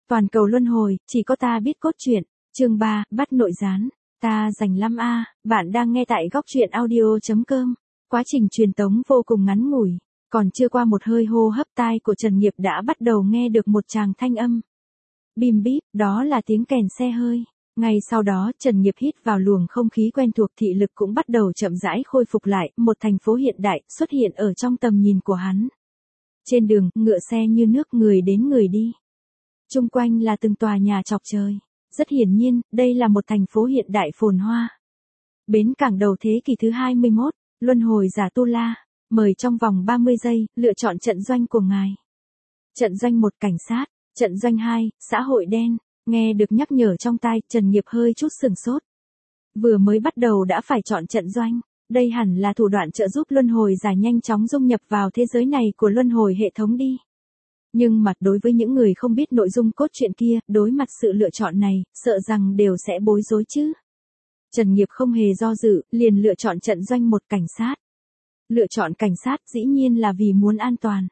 Toàn cầu luân hồi, chỉ có ta biết cốt truyện. Chương 3, bắt nội gián. Ta rành lắm a, bạn đang nghe tại góc truyện audio.com. Quá trình truyền tống vô cùng ngắn ngủi, còn chưa qua một hơi hô hấp tai của Trần Nghiệp đã bắt đầu nghe được một tràng thanh âm. Bìm bíp, đó là tiếng kèn xe hơi. Ngay sau đó Trần Nghiệp hít vào luồng không khí quen thuộc, thị lực cũng bắt đầu chậm rãi khôi phục lại, một thành phố hiện đại xuất hiện ở trong tầm nhìn của hắn. Trên đường, ngựa xe như nước, người đến người đi. Chung quanh là từng tòa nhà chọc trời. Rất hiển nhiên, đây là một thành phố hiện đại phồn hoa. Bến cảng đầu thế kỷ thứ 21, luân hồi giả Tu La, mời trong vòng 30 giây, lựa chọn trận doanh của ngài. Trận doanh 1 cảnh sát, trận doanh 2, xã hội đen. Nghe được nhắc nhở trong tai, Trần Nghiệp hơi chút sừng sốt. Vừa mới bắt đầu đã phải chọn trận doanh. Đây hẳn là thủ đoạn trợ giúp luân hồi giả nhanh chóng dung nhập vào thế giới này của luân hồi hệ thống đi. Nhưng mặt đối với những người không biết nội dung cốt truyện kia, đối mặt sự lựa chọn này, sợ rằng đều sẽ bối rối chứ. Trần Nghiệp không hề do dự, liền lựa chọn trận doanh 1 cảnh sát. Lựa chọn cảnh sát dĩ nhiên là vì muốn an toàn.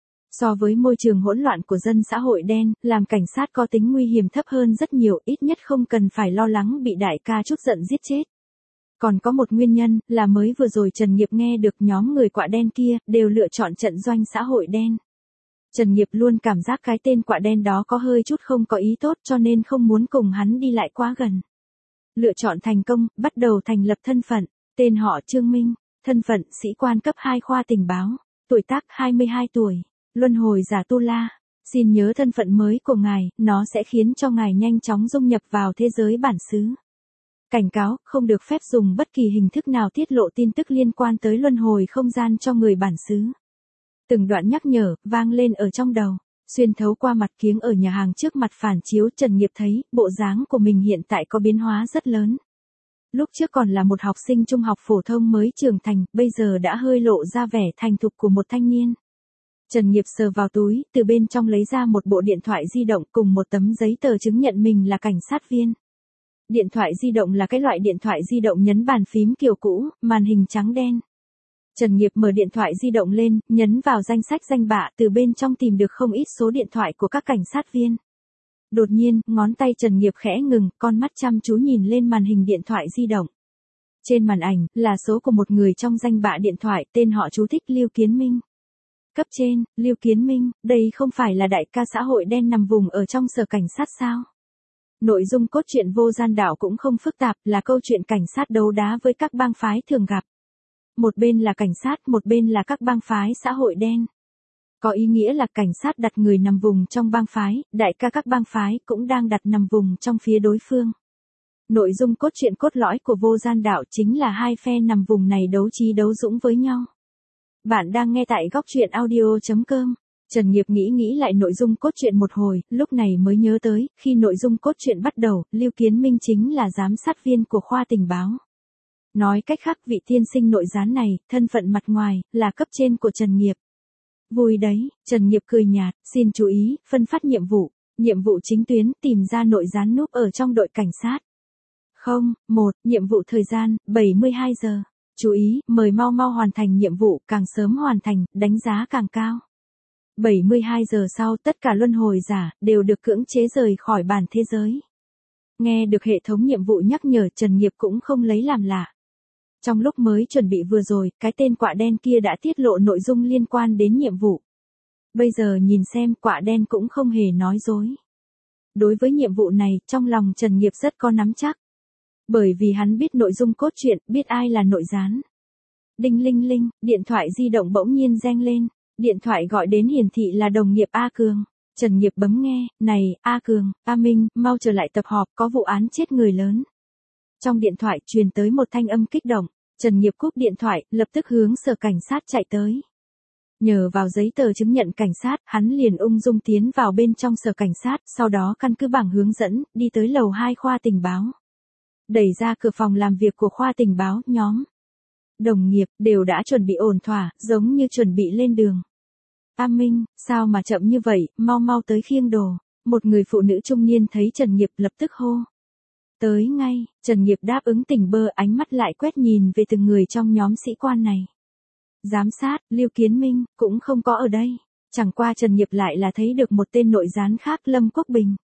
So với môi trường hỗn loạn của dân xã hội đen, làm cảnh sát có tính nguy hiểm thấp hơn rất nhiều, ít nhất không cần phải lo lắng bị đại ca chút giận giết chết. Còn có một nguyên nhân, là mới vừa rồi Trần Nghiệp nghe được nhóm người quạ đen kia, đều lựa chọn trận doanh xã hội đen. Trần Nghiệp luôn cảm giác cái tên quạ đen đó có hơi chút không có ý tốt, cho nên không muốn cùng hắn đi lại quá gần. Lựa chọn thành công, bắt đầu thành lập thân phận, tên họ Trương Minh, thân phận sĩ quan cấp 2 khoa tình báo, tuổi tác 22 tuổi, luân hồi giả Tu La. Xin nhớ thân phận mới của ngài, nó sẽ khiến cho ngài nhanh chóng dung nhập vào thế giới bản xứ. Cảnh cáo, không được phép dùng bất kỳ hình thức nào tiết lộ tin tức liên quan tới luân hồi không gian cho người bản xứ. Từng đoạn nhắc nhở, vang lên ở trong đầu, xuyên thấu qua mặt kiếng ở nhà hàng trước mặt phản chiếu, Trần Nghiệp thấy, bộ dáng của mình hiện tại có biến hóa rất lớn. Lúc trước còn là một học sinh trung học phổ thông mới trưởng thành, bây giờ đã hơi lộ ra vẻ thành thục của một thanh niên. Trần Nghiệp sờ vào túi, từ bên trong lấy ra một bộ điện thoại di động cùng một tấm giấy tờ chứng nhận mình là cảnh sát viên. Điện thoại di động là cái loại điện thoại di động nhấn bàn phím kiểu cũ, màn hình trắng đen. Trần Nghiệp mở điện thoại di động lên, nhấn vào danh sách danh bạ, từ bên trong tìm được không ít số điện thoại của các cảnh sát viên. Đột nhiên, ngón tay Trần Nghiệp khẽ ngừng, con mắt chăm chú nhìn lên màn hình điện thoại di động. Trên màn ảnh, là số của một người trong danh bạ điện thoại, tên họ chú thích Lưu Kiến Minh. Cấp trên, Lưu Kiến Minh, đây không phải là đại ca xã hội đen nằm vùng ở trong sở cảnh sát sao? Nội dung cốt truyện Vô Gian Đạo cũng không phức tạp, là câu chuyện cảnh sát đấu đá với các bang phái thường gặp. Một bên là cảnh sát, một bên là các bang phái xã hội đen. Có ý nghĩa là cảnh sát đặt người nằm vùng trong bang phái, đại ca các bang phái cũng đang đặt nằm vùng trong phía đối phương. Nội dung cốt truyện cốt lõi của Vô Gian Đạo chính là hai phe nằm vùng này đấu trí đấu dũng với nhau. Bạn đang nghe tại góc truyện audio.com. Trần Nghiệp nghĩ lại nội dung cốt truyện một hồi, lúc này mới nhớ tới, khi nội dung cốt truyện bắt đầu, Lưu Kiến Minh chính là giám sát viên của khoa tình báo. Nói cách khác, vị tiên sinh nội gián này, thân phận mặt ngoài, là cấp trên của Trần Nghiệp. Vui đấy, Trần Nghiệp cười nhạt, xin chú ý, phân phát nhiệm vụ chính tuyến, tìm ra nội gián núp ở trong đội cảnh sát. 1. Nhiệm vụ thời gian, 72 giờ. Chú ý, mời mau hoàn thành nhiệm vụ, càng sớm hoàn thành, đánh giá càng cao. 72 giờ sau, tất cả luân hồi giả, đều được cưỡng chế rời khỏi bản thế giới. Nghe được hệ thống nhiệm vụ nhắc nhở, Trần Nghiệp cũng không lấy làm lạ. Trong lúc mới chuẩn bị vừa rồi, cái tên quạ đen kia đã tiết lộ nội dung liên quan đến nhiệm vụ. Bây giờ nhìn xem, quạ đen cũng không hề nói dối. Đối với nhiệm vụ này, trong lòng Trần Nghiệp rất có nắm chắc. Bởi vì hắn biết nội dung cốt truyện, biết ai là nội gián. Đinh linh linh, điện thoại di động bỗng nhiên reng lên. Điện thoại gọi đến hiển thị là đồng nghiệp A Cường. Trần Nghiệp bấm nghe, này, A Cường, A Minh, mau trở lại tập họp, có vụ án chết người lớn. Trong điện thoại truyền tới một thanh âm kích động, Trần Nghiệp cúp điện thoại, lập tức hướng sở cảnh sát chạy tới. Nhờ vào giấy tờ chứng nhận cảnh sát, hắn liền ung dung tiến vào bên trong sở cảnh sát, sau đó căn cứ bảng hướng dẫn, đi tới lầu 2 khoa tình báo. Đẩy ra cửa phòng làm việc của khoa tình báo, nhóm đồng nghiệp đều đã chuẩn bị ổn thỏa, giống như chuẩn bị lên đường. A Minh, sao mà chậm như vậy, mau tới khiêng đồ. Một người phụ nữ trung niên thấy Trần Nghiệp lập tức hô. Tới ngay, Trần Nghiệp đáp ứng tỉnh bơ, ánh mắt lại quét nhìn về từng người trong nhóm sĩ quan này. Giám sát, Lưu Kiến Minh, cũng không có ở đây. Chẳng qua Trần Nghiệp lại là thấy được một tên nội gián khác, Lâm Quốc Bình.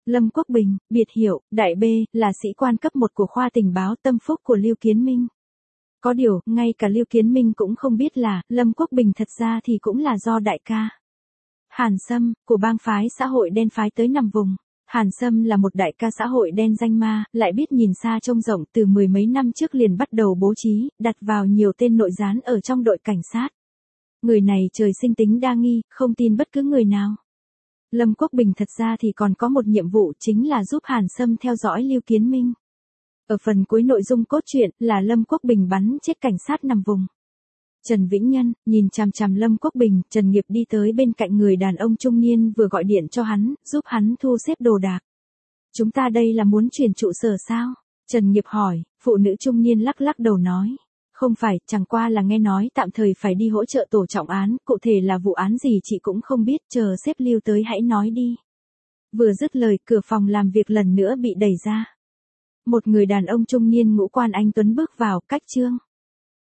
Lâm Quốc Bình, biệt hiệu, Đại B, là sĩ quan cấp 1 của khoa tình báo tâm phúc của Lưu Kiến Minh. Có điều, ngay cả Lưu Kiến Minh cũng không biết là, Lâm Quốc Bình thật ra thì cũng là do đại ca Hàn Sâm, của bang phái xã hội đen phái tới nằm vùng. Hàn Sâm là một đại ca xã hội đen danh ma, lại biết nhìn xa trông rộng, từ mười mấy năm trước liền bắt đầu bố trí, đặt vào nhiều tên nội gián ở trong đội cảnh sát. Người này trời sinh tính đa nghi, không tin bất cứ người nào. Lâm Quốc Bình thật ra thì còn có một nhiệm vụ, chính là giúp Hàn Sâm theo dõi Lưu Kiến Minh. Ở phần cuối nội dung cốt truyện là Lâm Quốc Bình bắn chết cảnh sát nằm vùng. Trần Vĩnh Nhân, nhìn chằm chằm Lâm Quốc Bình, Trần Nghiệp đi tới bên cạnh người đàn ông trung niên vừa gọi điện cho hắn, giúp hắn thu xếp đồ đạc. Chúng ta đây là muốn chuyển trụ sở sao? Trần Nghiệp hỏi, phụ nữ trung niên lắc lắc đầu nói. Không phải, chẳng qua là nghe nói tạm thời phải đi hỗ trợ tổ trọng án, cụ thể là vụ án gì chị cũng không biết, chờ sếp Lưu tới hãy nói đi. Vừa dứt lời, cửa phòng làm việc lần nữa bị đẩy ra. Một người đàn ông trung niên ngũ quan anh tuấn bước vào, cách Trương